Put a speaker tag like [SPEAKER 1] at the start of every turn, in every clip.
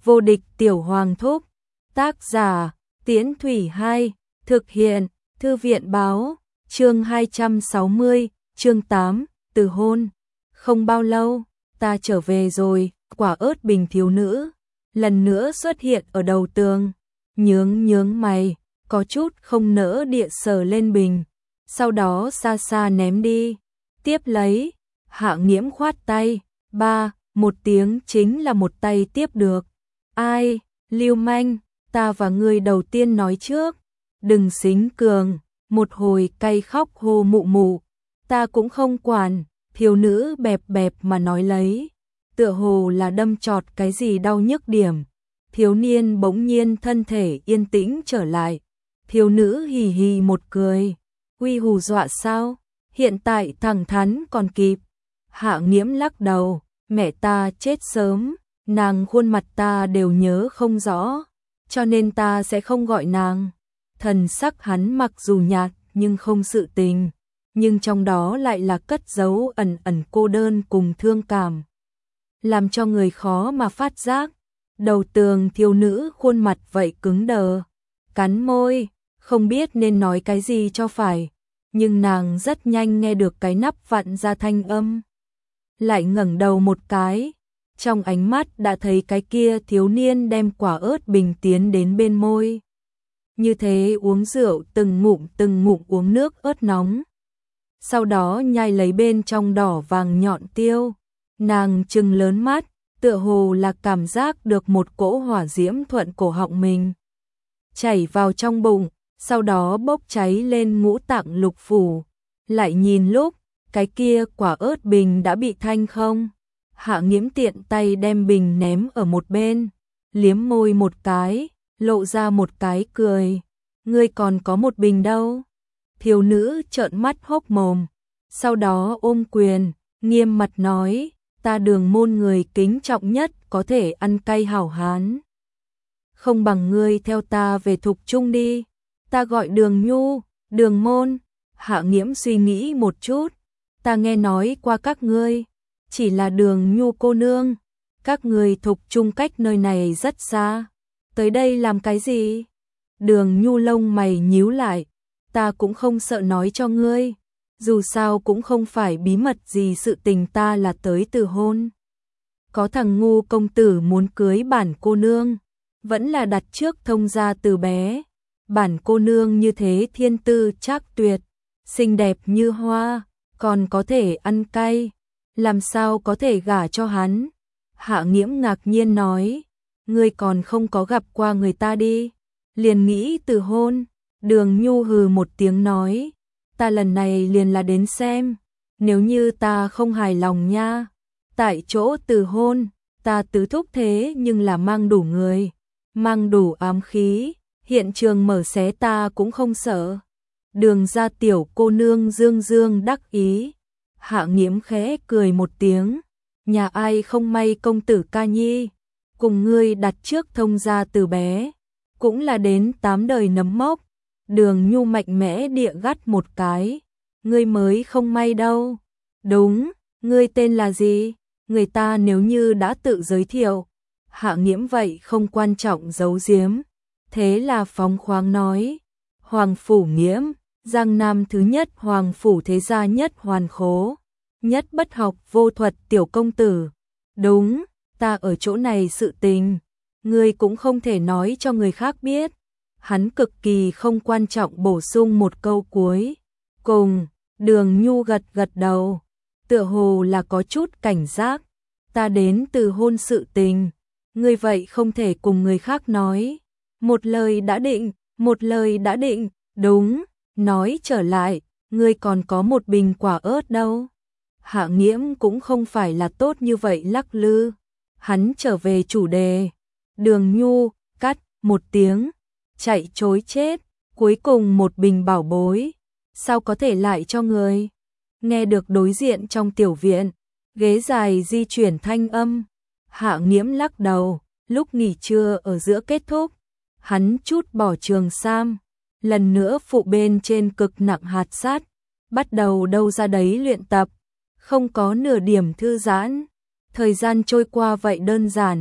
[SPEAKER 1] Vô địch tiểu hoàng thúc. Tác giả Tiễn Thủy 2. Thực hiện Thư viện báo. Chương 260, chương 8, từ hôn. Không bao lâu, ta trở về rồi. Quả ớt bình thiếu nữ lần nữa xuất hiện ở đầu tường, nhướng mày, có chút không nỡ địa sờ lên bình, sau đó xa xa ném đi. Tiếp lấy, Hạ Nghiễm khoát tay, một tiếng chính là một tay tiếp được. Ai, lưu manh, ta và ngươi đầu tiên nói trước, đừng xính cường. Một hồi cay khóc hô mụ mụ, ta cũng không quản. Thiếu nữ bẹp bẹp mà nói lấy, tựa hồ là đâm chọt cái gì đau nhức điểm. Thiếu niên bỗng nhiên thân thể yên tĩnh trở lại. Thiếu nữ hì hì một cười, uy hù dọa sao, hiện tại thẳng thắn còn kịp. Hạ Nghiễm lắc đầu, mẹ ta chết sớm, nàng khuôn mặt ta đều nhớ không rõ, cho nên ta sẽ không gọi nàng. Thần sắc hắn mặc dù nhạt nhưng không sự tình, nhưng trong đó lại là cất giấu ẩn ẩn cô đơn cùng thương cảm, làm cho người khó mà phát giác. Đầu tường thiếu nữ khuôn mặt vậy cứng đờ, cắn môi, không biết nên nói cái gì cho phải, nhưng nàng rất nhanh nghe được cái nắp vặn ra thanh âm. Lại ngẩng đầu một cái, trong ánh mắt đã thấy cái kia thiếu niên đem quả ớt bình tiến đến bên môi. Như thế uống rượu từng ngụm uống nước ớt nóng. Sau đó nhai lấy bên trong đỏ vàng nhọn tiêu. Nàng trừng lớn mắt, tựa hồ là cảm giác được một cỗ hỏa diễm thuận cổ họng mình chảy vào trong bụng, sau đó bốc cháy lên ngũ tạng lục phủ. Lại nhìn lúc, cái kia quả ớt bình đã bị thanh không. Hạ Nghiễm tiện tay đem bình ném ở một bên, liếm môi một cái, lộ ra một cái cười. Ngươi còn có một bình đâu? Thiếu nữ trợn mắt hốc mồm, sau đó ôm quyền, nghiêm mặt nói, ta Đường môn người kính trọng nhất có thể ăn cay hảo hán. Không bằng ngươi theo ta về Thục Trung đi, ta gọi Đường Nhu. Đường môn. Hạ Nghiễm suy nghĩ một chút, ta nghe nói qua các ngươi, chỉ là Đường Nhu cô nương, các ngươi Thục Trung cách nơi này rất xa, tới đây làm cái gì? Đường Nhu lông mày nhíu lại, ta cũng không sợ nói cho ngươi, dù sao cũng không phải bí mật gì, sự tình ta là tới từ hôn. Có thằng ngu công tử muốn cưới bản cô nương, vẫn là đặt trước thông gia từ bé. Bản cô nương như thế thiên tư trác tuyệt, xinh đẹp như hoa, còn có thể ăn cay, làm sao có thể gả cho hắn? Hạ Nghiễm ngạc nhiên nói, ngươi còn không có gặp qua người ta đi, liền nghĩ từ hôn. Đường Nhu hừ một tiếng nói, ta lần này liền là đến xem, nếu như ta không hài lòng nha, tại chỗ từ hôn. Ta tứ thúc thế nhưng là mang đủ người, mang đủ ám khí, hiện trường mở xé ta cũng không sợ. Đường ra tiểu cô nương dương dương đắc ý. Hạ Nghiễm khẽ cười một tiếng, nhà ai không may công tử ca nhi, cùng ngươi đặt trước thông gia từ bé, cũng là đến 8 đời nấm mốc. Đường Nhu mạnh mẽ địa gắt một cái, ngươi mới không may đâu. Đúng, ngươi tên là gì? Người ta nếu như đã tự giới thiệu. Hạ Nghiễm vậy không quan trọng giấu giếm, thế là phóng khoáng nói, Hoàng Phủ Nghiễm, Giang Nam thứ nhất Hoàng Phủ thế gia nhất hoàn khố, nhất bất học vô thuật tiểu công tử. Đúng, ta ở chỗ này sự tình, ngươi cũng không thể nói cho người khác biết. Hắn cực kỳ không quan trọng bổ sung một câu cuối cùng. Đường Nhu gật gật đầu, tựa hồ là có chút cảnh giác. Ta đến từ hôn sự tình, ngươi vậy không thể cùng người khác nói. Một lời đã định, một lời đã định. Đúng, nói trở lại, ngươi còn có một bình quả ớt đâu. Hạ Nghiễm cũng không phải là tốt như vậy lắc lư, hắn trở về chủ đề. Đường Nhu cắt một tiếng, chạy chối chết, cuối cùng một bình bảo bối, sao có thể lại cho người? Nghe được đối diện trong tiểu viện, ghế dài di chuyển thanh âm. Hạ Nghiễm lắc đầu, lúc nghỉ trưa ở giữa kết thúc, hắn chút bỏ trường sam, lần nữa phụ bên trên cực nặng hạt sát, bắt đầu đâu ra đấy luyện tập, không có nửa điểm thư giãn. Thời gian trôi qua vậy đơn giản,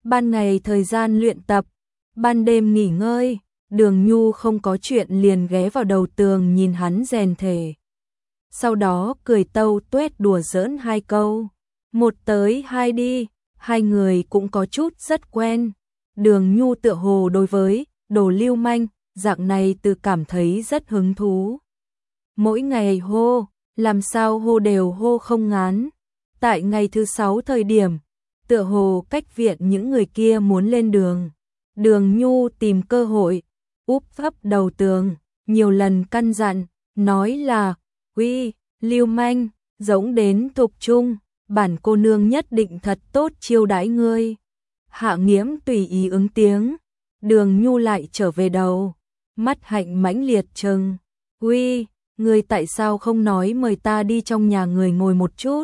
[SPEAKER 1] Ban ngày thời gian luyện tập, ban đêm nghỉ ngơi, Đường Nhu không có chuyện liền ghé vào đầu tường nhìn hắn rèn thể. Sau đó cười tâu tuét đùa giỡn hai câu. Một tới hai đi, hai người cũng có chút rất quen. Đường Nhu tựa hồ đối với đồ lưu manh, dạng này tự cảm thấy rất hứng thú. Mỗi ngày hô, làm sao hô đều hô không ngán. Tại ngày thứ 6 thời điểm, tựa hồ cách viện những người kia muốn lên đường. Đường Nhu tìm cơ hội, úp thấp đầu tường, nhiều lần căn dặn, nói là, uy, lưu manh, giống đến thục trung, bản cô nương nhất định thật tốt chiêu đãi ngươi. Hạ Nghiễm tùy ý ứng tiếng, Đường Nhu lại trở về đầu, mắt hạnh mãnh liệt trừng, uy, ngươi tại sao không nói mời ta đi trong nhà người ngồi một chút?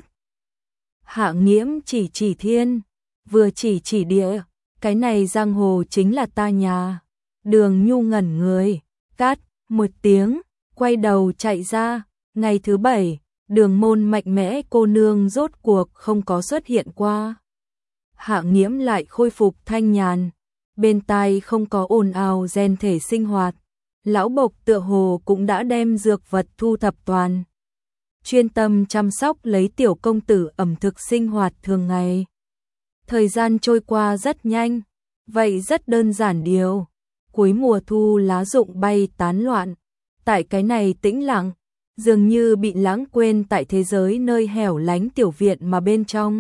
[SPEAKER 1] Hạ Nghiễm chỉ thiên, vừa chỉ địa, cái này giang hồ chính là ta nhà. Đường Nhu ngẩn người, cát, một tiếng, quay đầu chạy ra. Ngày thứ 7, Đường môn mạnh mẽ cô nương rốt cuộc không có xuất hiện qua. Hạ Nghiễm lại khôi phục thanh nhàn, bên tai không có ồn ào rèn thể sinh hoạt. Lão Bộc tựa hồ cũng đã đem dược vật thu thập toàn. Chuyên tâm chăm sóc lấy tiểu công tử ẩm thực sinh hoạt thường ngày. Thời gian trôi qua rất nhanh, vậy rất đơn giản điều. Cuối mùa thu lá rụng bay tán loạn, tại cái này tĩnh lặng, dường như bị lãng quên tại thế giới nơi hẻo lánh tiểu viện mà bên trong.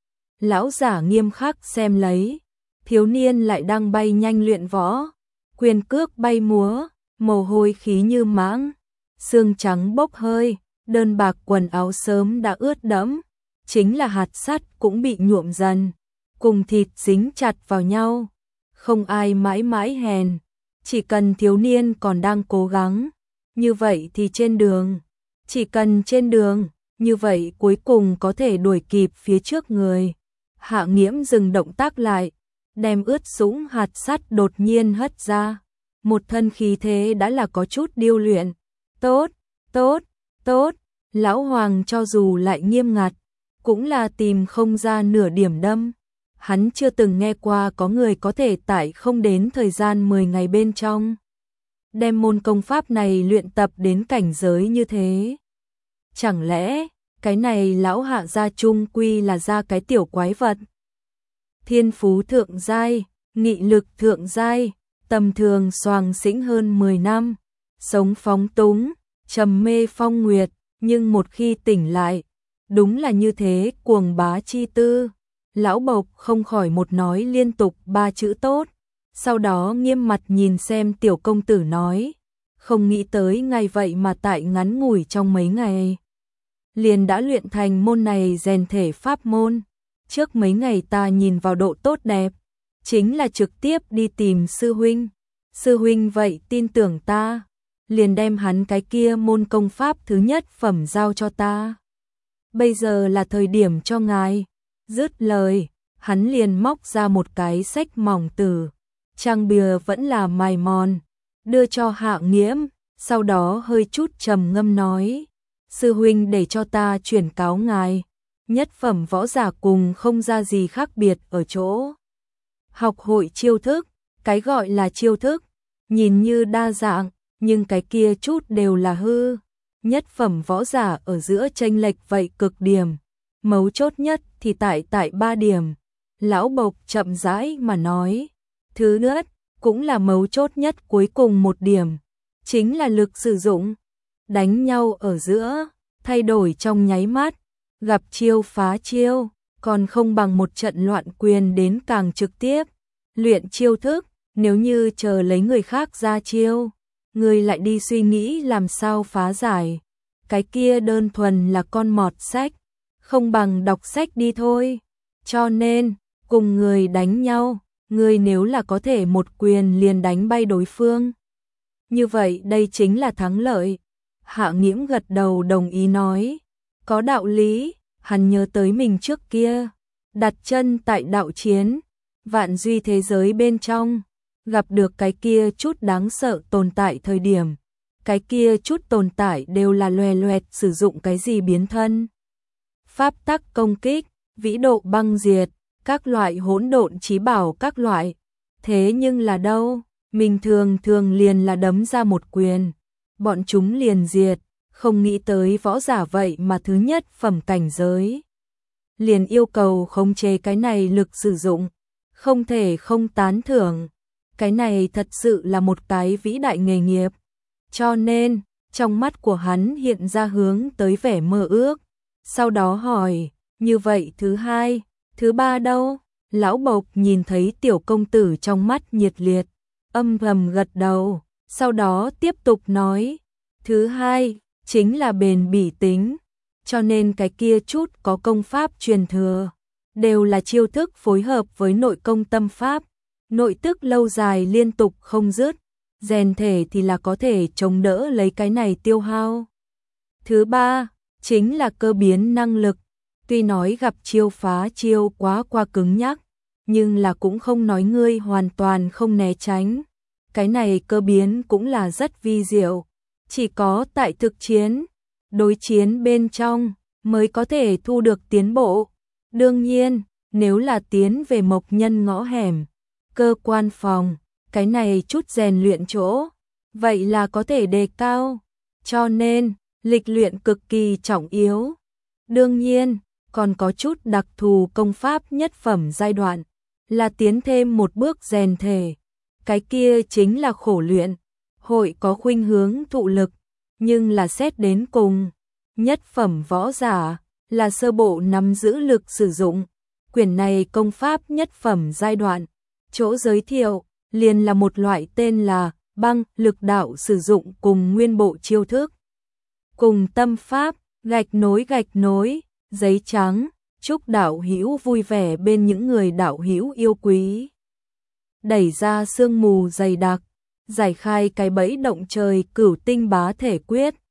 [SPEAKER 1] Lão giả nghiêm khắc xem lấy, thiếu niên lại đang bay nhanh luyện võ, quyền cước bay múa, mồ hôi khí như mãng, xương trắng bốc hơi, đơn bạc quần áo sớm đã ướt đẫm, chính là hạt sắt cũng bị nhuộm dần, cùng thịt dính chặt vào nhau. Không ai mãi mãi hèn, chỉ cần thiếu niên còn đang cố gắng, như vậy thì trên đường, chỉ cần trên đường, như vậy cuối cùng có thể đuổi kịp phía trước người. Hạ Nghiễm dừng động tác lại, đem ướt sũng hạt sắt đột nhiên hất ra, một thân khí thế đã là có chút điêu luyện. Tốt, tốt, tốt, lão hoàng cho dù lại nghiêm ngặt, cũng là tìm không ra nửa điểm đâm. Hắn chưa từng nghe qua có người có thể tại không đến thời gian 10 ngày bên trong đem môn công pháp này luyện tập đến cảnh giới như thế. Chẳng lẽ, cái này lão Hạ gia trung quy là ra cái tiểu quái vật? Thiên phú thượng giai, nghị lực thượng giai, tầm thường soàng xĩnh hơn 10 năm, sống phóng túng, trầm mê phong nguyệt, nhưng một khi tỉnh lại, đúng là như thế cuồng bá chi tư. Lão Bộc không khỏi một nói liên tục 3 chữ tốt, sau đó nghiêm mặt nhìn xem tiểu công tử nói, không nghĩ tới ngày vậy mà tại ngắn ngủi trong mấy ngày liền đã luyện thành môn này rèn thể pháp môn. Trước mấy ngày ta nhìn vào độ tốt đẹp, chính là trực tiếp đi tìm sư huynh. Sư huynh vậy tin tưởng ta, liền đem hắn cái kia môn công pháp thứ nhất phẩm giao cho ta. Bây giờ là thời điểm cho ngài. Dứt lời, hắn liền móc ra một cái sách mỏng tử, trang bìa vẫn là mài mòn, đưa cho Hạ Nghiễm, sau đó hơi chút trầm ngâm nói, sư huynh để cho ta chuyển cáo ngài, nhất phẩm võ giả cùng không ra gì khác biệt ở chỗ. Học hội chiêu thức, cái gọi là chiêu thức, nhìn như đa dạng, nhưng cái kia chút đều là hư. Nhất phẩm võ giả ở giữa chênh lệch vậy cực điểm, mấu chốt nhất thì tại 3 điểm. Lão Bộc chậm rãi mà nói, thứ nhất, cũng là mấu chốt nhất cuối cùng một điểm, chính là lực sử dụng. Đánh nhau ở giữa, thay đổi trong nháy mắt, gặp chiêu phá chiêu, còn không bằng một trận loạn quyền đến càng trực tiếp. Luyện chiêu thức, nếu như chờ lấy người khác ra chiêu, người lại đi suy nghĩ làm sao phá giải, cái kia đơn thuần là con mọt sách, không bằng đọc sách đi thôi. Cho nên, cùng người đánh nhau, người nếu là có thể một quyền liền đánh bay đối phương, như vậy đây chính là thắng lợi. Hạ Nghiễm gật đầu đồng ý nói, có đạo lý. Hắn nhớ tới mình trước kia đặt chân tại đạo chiến vạn duy thế giới bên trong, gặp được cái kia chút đáng sợ tồn tại thời điểm, cái kia chút tồn tại đều là loè loẹt sử dụng cái gì biến thân, pháp tắc công kích, vĩ độ băng diệt, các loại hỗn độn chí bảo các loại. Thế nhưng là đâu, mình thường thường liền là đấm ra một quyền, bọn chúng liền diệt, không nghĩ tới võ giả vậy mà thứ nhất phẩm cảnh giới. Liền yêu cầu khống chế cái này lực sử dụng, không thể không tán thưởng. Cái này thật sự là một cái vĩ đại nghề nghiệp. Cho nên, trong mắt của hắn hiện ra hướng tới vẻ mơ ước. Sau đó hỏi, như vậy thứ hai, thứ ba đâu? Lão Bộc nhìn thấy tiểu công tử trong mắt nhiệt liệt, âm thầm gật đầu, sau đó tiếp tục nói, thứ hai, chính là bền bỉ tính, cho nên cái kia chút có công pháp truyền thừa, đều là chiêu thức phối hợp với nội công tâm pháp, nội tức lâu dài liên tục không dứt, rèn thể thì là có thể chống đỡ lấy cái này tiêu hao. Thứ ba, chính là cơ biến năng lực, tuy nói gặp chiêu phá chiêu quá qua cứng nhắc, nhưng là cũng không nói ngươi hoàn toàn không né tránh. Cái này cơ biến cũng là rất vi diệu, chỉ có tại thực chiến, đối chiến bên trong mới có thể thu được tiến bộ. Đương nhiên, nếu là tiến về mộc nhân ngõ hẻm, cơ quan phòng, cái này chút rèn luyện chỗ, vậy là có thể đề cao. Cho nên, lịch luyện cực kỳ trọng yếu. Đương nhiên, còn có chút đặc thù công pháp nhất phẩm giai đoạn, là tiến thêm một bước rèn thể. Cái kia chính là khổ luyện, hội có khuynh hướng thụ lực, nhưng là xét đến cùng. Nhất phẩm võ giả, là sơ bộ nắm giữ lực sử dụng. Quyển này công pháp nhất phẩm giai đoạn, chỗ giới thiệu, liền là một loại tên là băng lực đạo sử dụng cùng nguyên bộ chiêu thức. Cùng tâm pháp, gạch nối, giấy trắng, chúc đạo hữu vui vẻ bên những người đạo hữu yêu quý. Đẩy ra sương mù dày đặc, giải khai cái bẫy động trời cửu tinh bá thể quyết.